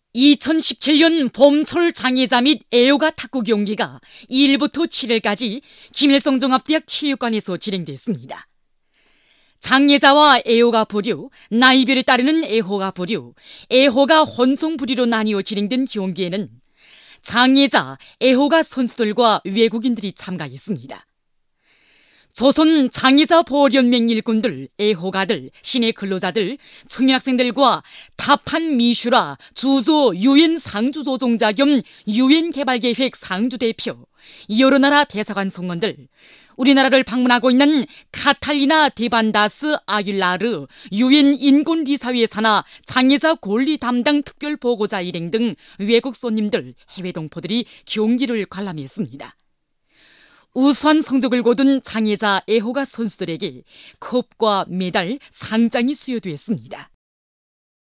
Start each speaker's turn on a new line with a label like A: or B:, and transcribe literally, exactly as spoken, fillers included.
A: 이천십칠 년 봄철 장애자 및 애호가 탁구 경기가 이 일부터 칠 일까지 김일성 종합대학 체육관에서 진행됐습니다. 장애자와 애호가 부류, 나이별에 따르는 애호가 부류, 애호가 혼성 부류로 나뉘어 진행된 경기에는 장애자, 애호가 선수들과 외국인들이 참가했습니다. 조선 장애자 보호연맹 일꾼들, 애호가들, 시내 근로자들, 청년학생들과 타판 미슈라 주조 유엔 상주조종자 겸 유엔 개발계획 상주대표, 여러 나라 대사관 성원들, 우리나라를 방문하고 있는 카탈리나 데반다스 아길라르 유엔 인권리사회 산하 장애자 권리 담당 특별보고자 일행 등 외국 손님들, 해외 동포들이 경기를 관람했습니다. 우수한 성적을 거둔 장애자 애호가 선수들에게 컵과 메달, 상장이 수여됐습니다.